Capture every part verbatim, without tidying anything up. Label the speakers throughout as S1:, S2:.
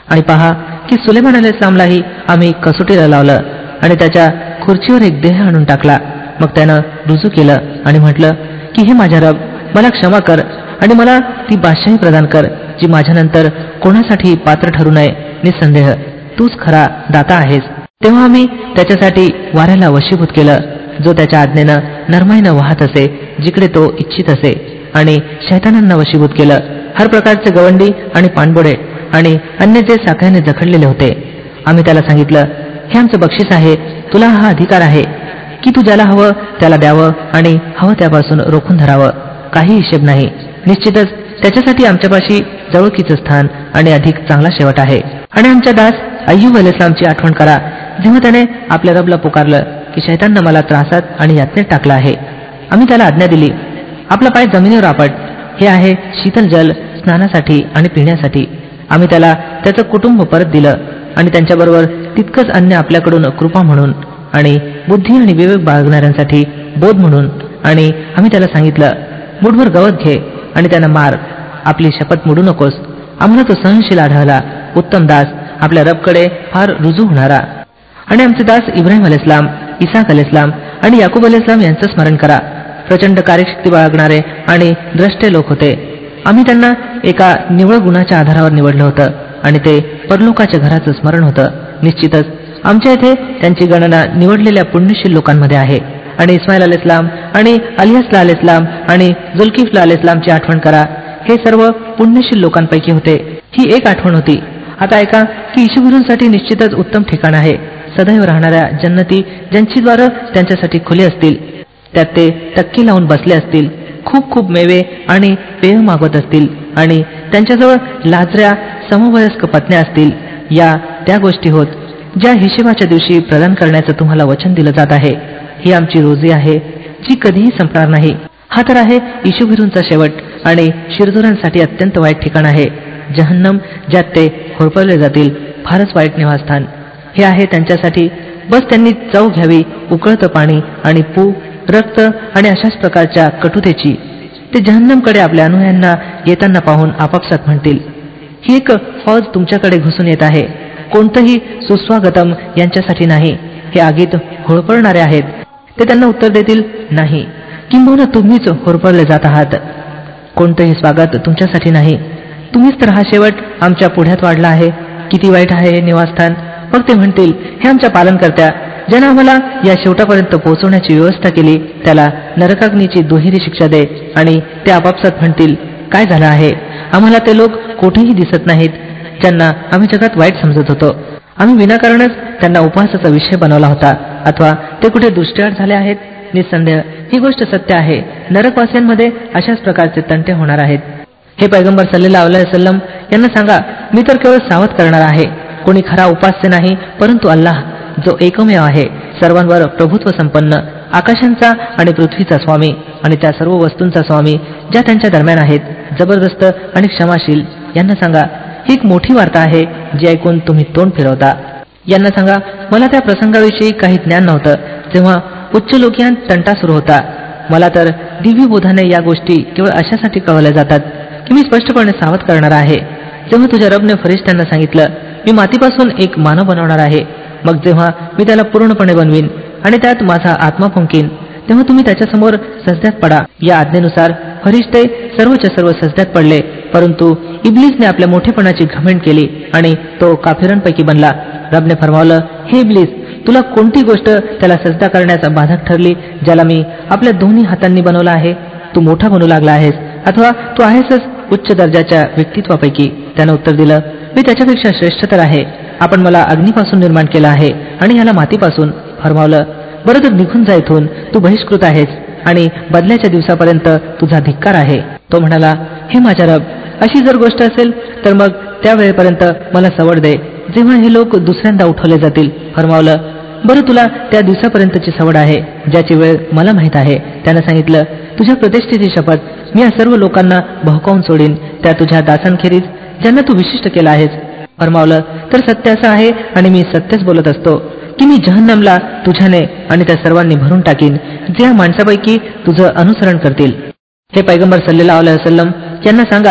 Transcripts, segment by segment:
S1: आणि पहा की सुलेमान अलैहिस्सलामलाही आम्ही कसोटीला लावलं आणि त्याच्या खुर्चीवर एक देह आणून टाकला. मग त्यानं रुजू केलं आणि म्हटलं की हे माझ्या रब, मला क्षमा कर आणि मला ती बादशाही प्रदान कर जी माझ्यानंतर कोणासाठी पात्र ठरू नये. निसंदेह तूच खरा दाता आहेस. तेव्हा आम्ही त्याच्यासाठी वाऱ्याला वशीभूत केलं, जो त्याच्या आज्ञेनं नरमाईनं वाहत असे जिकडे तो इच्छित असे, आणि शैतानांना वशीभूत केलं, हर प्रकारचे गवंडी आणि पाणबोडे आणि अन्य जे साखळ्याने जखडलेले होते. आम्ही त्याला सांगितलं, हे आमचं बक्षीस आहे, तुला हा अधिकार आहे की तू ज्याला हवं त्याला द्यावं आणि हवं त्यापासून रोखून धरावं. काही हिशेब नाही. निश्चितच त्याच्यासाठी आमच्यापाशी जवळकीचं स्थान आणि अधिक चांगला शेवट आहे. आणि आमच्या दास अय्यूब अलैहिस्सलामची आठवण करा, जेव्हा त्याने आपल्या रबला पुकारलं की शैताननं मला त्रासात आणि यातनेत टाकलं आहे. आम्ही त्याला आज्ञा दिली, आपला पाय जमिनीवर आपट, हे आहे शीतल जल स्नानासाठी आणि पिण्यासाठी. आम्ही त्याला त्याचं कुटुंब परत दिलं आणि त्यांच्याबरोबर तितकंच अन्य आपल्याकडून कृपा म्हणून आणि बुद्धी आणि विवेक बाळगणाऱ्यांसाठी बोध म्हणून. आणि आम्ही त्याला सांगितलं, मुठभर गवत घे आणि त्यानं मार, आपली शपथ मोडू नकोस. आम्हाला तो सहनशील आढळला, उत्तम दास, आपल्या रबकडे फार रुजू होणारा. आणि आमचे दास इब्राहिम अलैहिस्सलाम, इसाक अलैहिस्सलाम आणि याकूब अलैहिस्सलाम यांचं स्मरण करा. प्रचंड कार्यशक्ती बाळगणारे आणि द्रष्टे लोक होते. आम्ही त्यांना एका निवळ गुणाच्या आधारावर निवडलं होतं आणि ते परलोकाच्या घराचं स्मरण होतं. निश्चितच आमच्या इथे त्यांची गणना निवडलेल्या पुण्यशील लोकांमध्ये आहे. आणि इस्माईल अलैहिस्सलाम आणि अलियासला अलैहिस्सलाम आणि जुल्किफला अलैहिस्सलामची आठवण करा, हे सर्व पुण्यशील लोकांपैकी होते. ही एक आठवण होती. आता ऐका की ईशुगुरूंसाठी निश्चितच उत्तम ठिकाण आहे, सदैव राहणाऱ्या जन्नती, ज्यांची द्वारं त्यांच्यासाठी खुली असतील. त्यात ते टक्के लावून बसले असतील, खूप खूप मेवे आणि पेय मागवत असतील आणि त्यांच्याजवळ लाजऱ्या समवयस्क पत्न्या असतील. या त्या गोष्टी होत ज्या हिशेबाच्या दिवशी प्रदान करण्याचं तुम्हाला वचन दिलं जात आहे. ही आमची रोजी आहे जी कधीही संपणार नाही. हा तर आहे ईशुगुरूंचा शेवट आणि शिरजोरांसाठी अत्यंत वाईट ठिकाण आहे जहन्नम, ज्यात ते होरपळले जातील, फारच वाईट निवासस्थान. हे आहे त्यांच्यासाठी. बस त्यांनी चव घ्यावी उकळतं पाणी आणि पू, रक्त आणि अशाच प्रकारच्या कटुतेची. ते जहन्नमकडे आपल्या अनुयायांना येताना पाहून आपापसात म्हणतील, ही एक फौज तुमच्याकडे घुसून येत आहे. कोणतंही सुस्वागतम यांच्यासाठी नाही, हे आगीत होरपळणारे आहेत. ते त्यांना उत्तर देतील, नाही, किंबहुना तुम्हीच होरपळले जात आहात. कोणतंही स्वागत तुमच्यासाठी नाही. तुम्हीच तर हा शेवट आमच्या पुढ्यात वाढला आहे. किती वाईट आहे हे निवासस्थान. मग ते म्हणतील, हे आमच्या पालनकर्त्या, ज्यानं आम्हाला या शेवटापर्यंत पोहोचवण्याची व्यवस्था केली, त्याला नरकाग्नीची दुहेरी शिक्षा दे. आणि ते आपापसात म्हणतील, काय झालं आहे, आम्हाला ते लोक कोठेही दिसत नाहीत ज्यांना आम्ही जगात वाईट समजत होतो. आम्ही विनाकारणच त्यांना उपहासाचा विषय बनवला होता, अथवा ते कुठे दृष्टीआड झाले आहेत. निसंदेह ही गोष्ट सत्य आहे, नरकवासियांमध्ये अशाच प्रकारचे तंटे होणार आहेत. हे पैगंबर सल्लल्लाहु अलैहि वसल्लम यांना सांगा, मी तर केवळ सावध करणार आहे. कोणी खरा उपास्य नाही परंतु अल्लाह, जो एकमेव आहे, सर्वांवर प्रभुत्व संपन्न, आकाशांचा आणि पृथ्वीचा स्वामी आणि त्या सर्व वस्तूंचा स्वामी ज्या त्यांच्या दरम्यान आहेत, जबरदस्त आणि क्षमाशील. यांना सांगा, ही एक मोठी वार्ता आहे जी ऐकून तुम्ही तोंड फिरवता. यांना सांगा, मला त्या प्रसंगाविषयी काही ज्ञान नव्हतं जेव्हा उच्च लोकियान तंटा सुरू होता. मला तर दिव्य बोधाने या गोष्टी केवळ अशासाठी कळवल्या जातात की मी स्पष्टपणे सावध करणार आहे. जेव्हा तुझ्या रबने फरिश्त्यांना सांगितलं, मी मातीपासून एक मानव बनवणार आहे, मग जेव्हा मी त्याला पूर्णपणे बनवीन आणि त्यात माझा आत्मा फुंकीन, तेव्हा तुम्ही त्याच्यासमोर सजद्यात पडा. या आज्ञेनुसार फरिश्ते सर्वच्या सर्व सजद्यात पडले, परंतु इब्लिसने आपल्या मोठेपणाची घमेंड केली आणि तो काफिरांपैकी बनला. रबने फरमावलं, हे इब्लिस, तुला कोणती गोष्ट त्याला सजदा करण्याचा बाधक ठरली, ज्याला मी आपल्या दोन्ही हातांनी बनवला आहे? तू मोठा बनू लागला आहेस, अथवा तू आहेसच उच्च दर्जाच्या व्यक्तित्वापैकी? त्यानं उत्तर दिलं, मी त्याच्यापेक्षा श्रेष्ठ तर आहे. आपण मला अग्नीपासून निर्माण केला आहे आणि याला मातीपासून. फरमावलं, बरं तर निघून जा इथून, तू बहिष्कृत आहेस आणि बदल्याच्या दिवसापर्यंत तुझा धिक्कार आहे. तो म्हणाला, हे माझ्या रब, अशी जर गोष्ट असेल तर मग त्या वेळेपर्यंत मला सवड दे जेव्हा हे लोक दुसऱ्यांदा उठवले जातील. फरमावलं, बरं तुला त्या दिवसापर्यंतची सवड आहे ज्याची वेळ मला माहीत आहे. त्यानं सांगितलं, तुझ्या प्रतिष्ठेची शपथ, मी या सर्व लोकांना भहकावून सोडीन, त्या तुझ्या दासांखेरीज ज्यांना तू विशिष्ट केला आहेस. फरमावलं, तर सत्य असं आहे आणि मी सत्यच बोलत असतो की मी जहन्नमला तुझ्याने आणि त्या सर्वांनी भरून टाकीन जे या माणसापैकी तुझं अनुसरण करतील. हे पैगंबर सल्लल्लाहु अलैहि वसल्लम यांना सांगा,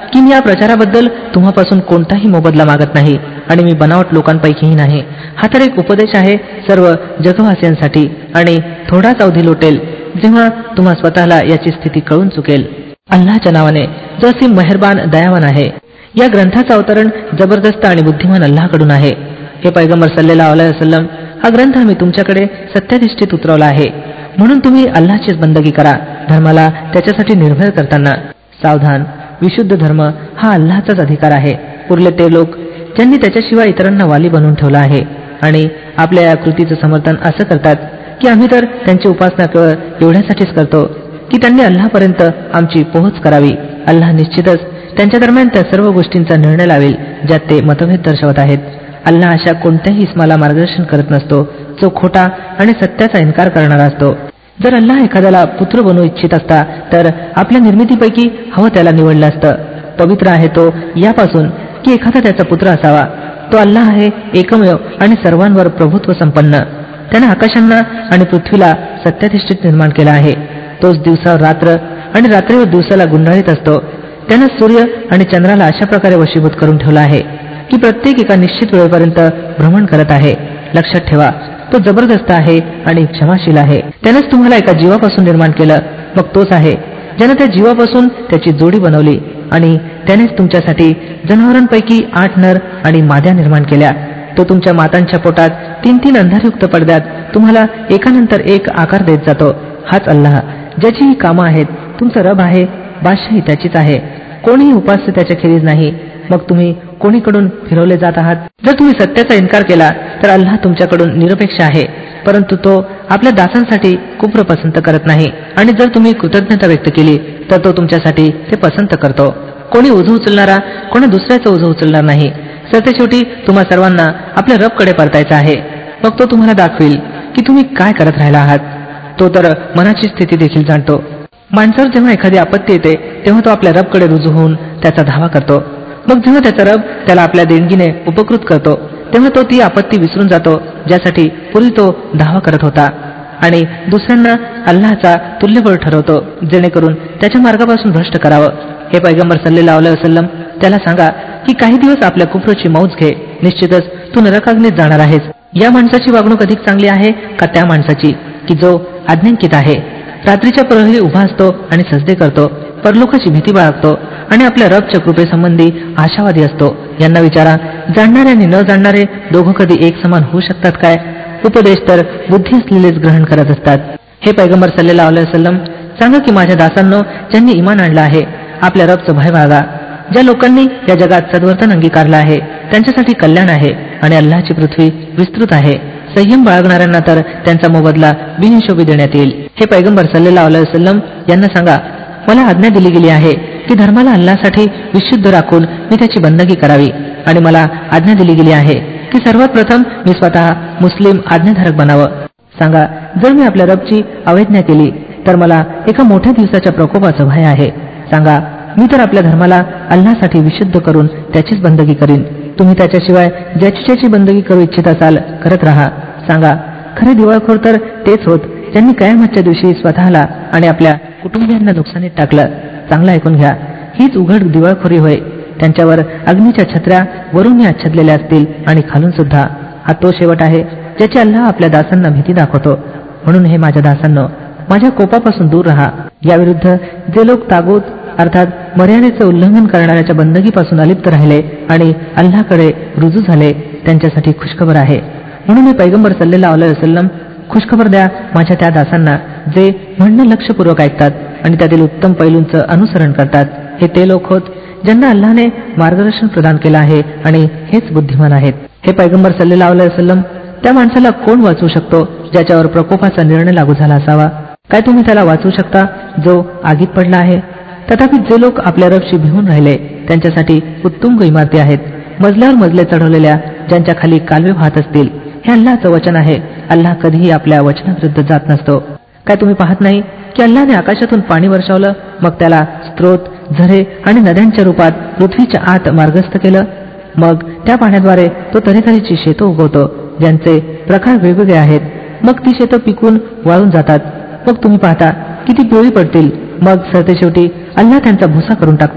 S1: की मी या प्रचाराबद्दल तुम्हापासून कोणताही मोबदला मागत नाही आणि मी बनावट लोकांपैकीही नाही. हा तर एक उपदेश आहे सर्व जगवासियांसाठी आणि थोडाच अवधी लोटेल जेव्हा तुम्हा स्वतःला याची स्थिती कळून चुकेल. अल्लाहच्या नावाने जो असीम मेहरबान दयावान आहे. या ग्रंथाचं अवतरण जबरदस्त आणि बुद्धिमान अल्लाहकडून आहे. हे पैगंबर सल्लल्लाहु अलैहि वसल्लम, हा ग्रंथ मी तुमच्याकडे सत्याधिष्ठित उतरवला आहे म्हणून तुम्ही अल्लाहचीच बंदगी करा, धर्माला त्याच्यासाठी निर्भय करताना. सावधान, विशुद्ध धर्म हा अल्लाहचाच अधिकार आहे. उरले ते लोक ज्यांनी त्याच्याशिवाय इतरांना वाली बनवून ठेवला आहे आणि आपल्या या कृतीचं समर्थन असं करतात की आम्ही तर त्यांची उपासना केवळ एवढ्यासाठीच करतो की त्यांनी अल्लाहपर्यंत आमची पोहोच करावी. अल्लाह निश्चितच त्यांच्या दरम्यान त्या सर्व गोष्टींचा निर्णय लावेल ज्यात ते मतभेद दर्शवत आहेत. अल्लाह अशा कोणत्याही इस्माला मार्गदर्शन करत नसतो जो खोटा आणि सत्याचा इन्कार करणारा असतो. जर अल्लाह एखाद्याला पुत्र बनवू इच्छित असता तर आपल्या निर्मितीपैकी हवं त्याला निवडलं असतं. पवित्र आहे तो यापासून की एखादा त्याचा पुत्र असावा. तो अल्लाह आहे एकमेव आणि सर्वांवर प्रभुत्व संपन्न. त्याने आकाशांना आणि पृथ्वीला सत्याधिष्ठित निर्माण केला आहे. तोच दिवसावर रात्र आणि रात्रीवर दिवसाला गुंडाळीत असतो. त्यानं सूर्य आणि चंद्राला अशा प्रकारे वशीभूत करून ठेवला आहे की प्रत्येक एका निश्चित वेळेपर्यंत भ्रमण करत आहे. लक्षात ठेवा, तो जबरदस्त आहे आणि क्षमाशील आहे. त्यानंच तुम्हाला एका जीवापासून निर्माण केलं, मग तोच आहे ज्यानं त्या जीवापासून त्याची जोडी बनवली आणि त्यानेच तुमच्यासाठी जनावरांपैकी आठ नर आणि माद्या निर्माण केल्या. तो तुमच्या मातांच्या पोटात तीन तीन अंधारयुक्त पडद्यात तुम्हाला एकानंतर एक आकार देत जातो. हाच अल्लाह ज्याची ही कामं आहेत तुमचा रब आहे. बादशाही त्याचीच आहे. कोणीही उपास्य त्याच्या खेरीज नाही. मग तुम्ही कोणीकडून फिरवले जात आहात? जर तुम्ही सत्याचा इन्कार केला तर अल्लाह तुमच्याकडून निरपेक्ष आहे, परंतु तो आपल्या दासांसाठी कुफ्र पसंत करत नाही. आणि जर तुम्ही कृतज्ञता व्यक्त केली तर तो तुमच्यासाठी ते पसंत करतो. कोणी ओझं उचलणारा कोणी दुसऱ्याचं ओझं उचलणार नाही. सरतेशेवटी तुम्हा सर्वांना आपल्या रबकडे परतायचं आहे. मग तो तुम्हाला दाखवेल की तुम्ही काय करत राहिला आहात. तो तर मनाची स्थिती देखील जाणतो. माणसावर जेव्हा एखादी आपत्ती येते तेव्हा तो आपल्या रबकडे रुजू होऊन त्याचा धावा करतो. मग जेव्हा त्याचा रब त्याला आपल्या देणगीने उपकृत करतो तेव्हा तो ती आपत्ती विसरून जातो ज्यासाठी पूर्वी तो धावा करत होता आणि दुसऱ्यांना अल्लाहचा तुल्यबळ ठरवतो जेणेकरून त्याच्या मार्गापासून भ्रष्ट करावं. हे पैगंबर सल्लल्लाहु अलैहि वसल्लम, त्याला सांगा की काही दिवस आपल्या कुफ्रची मौज घे, निश्चितच तू नरकाग्नीत जाणार आहेस. या माणसाची वागणूक अधिक चांगली आहे का त्या माणसाची की जो आज्ञांकित आहे, रात्रीच्या प्रहरी उभा असतो आणि सजदे करतो, परलोकाची भीती बाळगतो आणि आपल्या रबच्या कृपेसंबंधी आशावादी असतो. यांना विचारा, जाणणारे आणि न जाणणारे दोघं कधी एक समान होऊ शकतात काय? उपदेश तर बुद्धी असलेलेच ग्रहण करत असतात. हे पैगंबर सल्लल्लाहु अलैहि वसल्लम, सांगा की माझ्या दासांनो ज्यांनी इमान आणलं आहे, आपल्या रबचं भय बाळगा. ज्या लोकांनी या जगात सद्वर्तन अंगीकारलं आहे त्यांच्यासाठी कल्याण आहे आणि अल्लाहची पृथ्वी विस्तृत आहे. संयम बाळगणाऱ्यांना तर त्यांचा मोबदला बिनहिशोबी देण्यात येईल. हे पैगंबर सल्लल्लाहु अलैहि वसल्लम, यांना सांगा, मला आज्ञा दिली गेली आहे की धर्माला अल्लाहसाठी विशुद्ध राखून मी त्याची बंदगी करावी आणि मला आज्ञा दिली गेली आहे की सर्वात प्रथम मी स्वतः मुस्लिम आज्ञाधारक बनावं. सांगा, जर मी आपल्या रबची अवज्ञा केली तर मला एका मोठ्या दिवसाच्या प्रकोपाचं भय आहे. सांगा, मी तर आपल्या धर्माला अल्लाहसाठी विशुद्ध करून त्याचीच बंदगी करीन. तुम्ही त्याच्याशिवाय ज्याची ज्याची बंदगी करू इच्छित असाल करत राहा. सांगा, खरे दिवाळखोर तर तेच होत ज्यांनी कयामतच्या दिवशी स्वतःला आणि आपल्या कुटुंबियांना नुकसानीत टाकलं. चांगलं ऐकून घ्या, हीच उघड दिवाळखोरी होय. त्यांच्यावर अग्नीच्या छत्र्या वरून आच्छादलेल्या असतील आणि खालून सुद्धा. हा तो शेवट आहे ज्याची अल्लाह आपल्या दासांना भीती दाखवतो. म्हणून हे माझ्या दासांनो, माझ्या कोपापासून दूर राहा. याविरुद्ध जे लोक तागूत अर्थात मर्यादेचं उल्लंघन करणाऱ्याच्या बंदगीपासून अलिप्त राहिले आणि अल्लाहकडे रुजू झाले त्यांच्यासाठी खुशखबर आहे. म्हणून मी पैगंबर सल्लल्लाहु अलैहि वसल्लम, खुशखबर द्या माझ्या त्या दासांना जे म्हणणं लक्षपूर्वक ऐकतात आणि त्यातील उत्तम पैलूंचं अनुसरण करतात. हे ते लोक होत ज्यांना अल्लाहने मार्गदर्शन प्रदान केलं आहे आणि हेच बुद्धिमान आहेत. हे पैगंबर सल्लल्लाहु अलैहि वसल्लम, त्या माणसाला कोण वाचवू शकतो ज्याच्यावर प्रकोपाचा निर्णय लागू झाला असावा? काय तुम्ही त्याला वाचवू शकता जो आगीत पडला आहे? तथापि जे लोक आपल्या रबशी भिवून राहिले त्यांच्यासाठी उत्तुंग इमारती आहेत, मजल्यावर मजले चढवलेल्या, ज्यांच्या खाली कालवे वाहत असतील. हे अल्लाहचं वचन आहे. अल्लाह कधीही आपल्या वचनाविरुद्ध जात नसतो. काय तुम्ही पाहत नाही की अल्लाहने आकाशातून पाणी वर्षावलं, मग त्याला स्त्रोत, झरे आणि नद्यांच्या रूपात पृथ्वीच्या आत मार्गस्थ केलं. मग त्या पाण्याद्वारे तो तऱ्हेतऱ्हेची शेतं उगवतो ज्यांचे प्रकार वेगवेगळे आहेत. मग ती शेतं पिकून वाळून जातात. मग तुम्ही पाहता की ती पिवळी पडतील. मग सरतेशेवटी अल्लाह त्यांचा भुसा करून टाकतो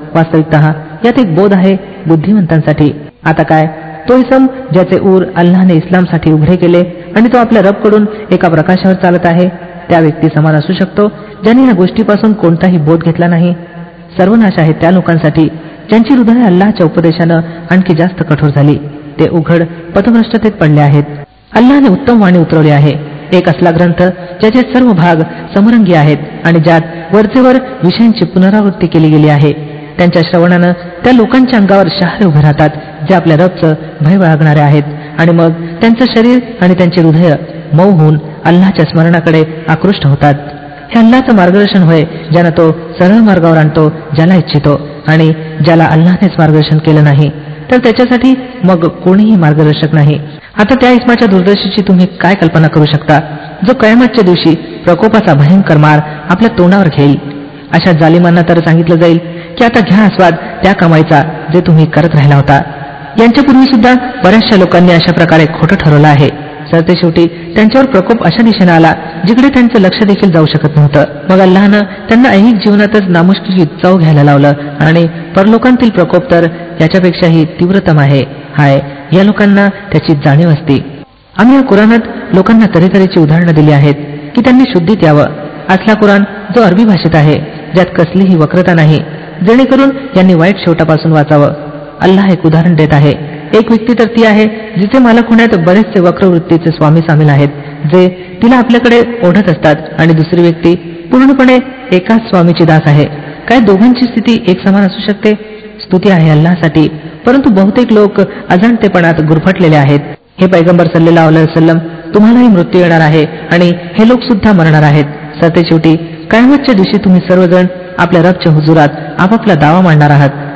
S1: वास्तविकतः यात एक बोध आहे बुद्धिमंतांसाठी. आता काय, तो इसम ज्याचे ऊर अल्लाहने इस्लामसाठी उघडे केले आणि तो आपल्या रबकडून एका प्रकाशावर चालत आहे, त्या व्यक्ती समान असू शकतो ज्यांनी या गोष्टीपासून कोणताही बोध घेतला नाही. सर्वनाश आहे त्या लोकांसाठी ज्यांची हृदय अल्लाहच्या उपदेशानं आणखी जास्त कठोर झाली. ते उघड पथभ्रष्टतेत पडले आहेत. अल्लाहने उत्तम वाणी उतरवली आहे, एक असला ग्रंथ ज्याचे सर्व भाग समरंगी आहेत आणि ज्यात वरचेवर विषयांची पुनरावृत्ती केली गेली आहे. त्यांच्या श्रवणानं त्या लोकांच्या अंगावर शहारे उभे राहतात जे आपल्या रबचं भय बाळगणारे आहेत, आणि मग त्यांचं शरीर आणि त्यांचे हृदय मऊ होऊन अल्लाहच्या स्मरणाकडे आकृष्ट होतात. हे अल्लाहचं मार्गदर्शन होय, ज्यानं तो सरळ मार्गावर आणतो ज्याला इच्छितो, आणि ज्याला अल्लाहनेच मार्गदर्शन केलं नाही तर त्याच्यासाठी मग कोणीही मार्गदर्शक नाही. आता त्या इस्माच्या दुर्दशेची तुम्ही काय कल्पना करू शकता, जो कयामतच्या दिवशी प्रकोपाचा भयंकर मार आपल्या तोंडावर घेईल. अशा जालिमांना तर सांगितलं जाईल की आता घ्या आस्वाद त्या कमाईचा जे तुम्ही करत राहिला होता. यांच्यापूर्वी सुद्धा बऱ्याचशा लोकांनी अशा प्रकारे खोटं ठरवलं आहे. सरते शेवटी त्यांच्यावर प्रकोप अशा दिशेने आला जिकडे त्यांचं लक्ष देखील जाऊ शकत नव्हतं. मग अल्लाहनं त्यांना ऐहिक जीवनातच नामुष्कीची चव घ्यायला लावलं, आणि परलोकांतील प्रकोप तर याच्यापेक्षाही तीव्रतम आहे. हाय, या लोकांना त्याची जाणीव असते. आम्ही या कुराणात लोकांना तऱ्हेतऱ्हेची उदाहरणं दिली आहेत की त्यांनी शुद्धीत यावं. असला कुराण जो अरबी भाषेत आहे, ज्यात कसलीही वक्रता नाही, जेणेकरून यांनी वाईट शेवटापासून वाचावं. अल्लाह एक उदाहरण देत आहे. एक व्यक्ती तर ती आहे जिचे मालक होण्यात बरेचसे वक्रवृत्तीचे स्वामी सामील आहेत, जे तिला आपल्याकडे ओढत असतात, आणि दुसरी व्यक्ती पूर्णपणे एकाच स्वामीची दास आहे. काय दोघांची स्थिती एक समान असू शकते? स्तुती आहे अल्लाहसाठी, परंतु बहुतेक लोक अजाणतेपणात गुरफटलेले आहेत. हे पैगंबर सल्लल्लाहु अलैहि वसल्लम, तुम्हालाही मृत्यू येणार आहे आणि हे लोक सुद्धा मरणार आहेत. सरते शेवटी कयामतच्या दिवशी तुम्ही सर्वजण आपल्या रबच्या हुजुरात आपापला दावा मांडणार आहात.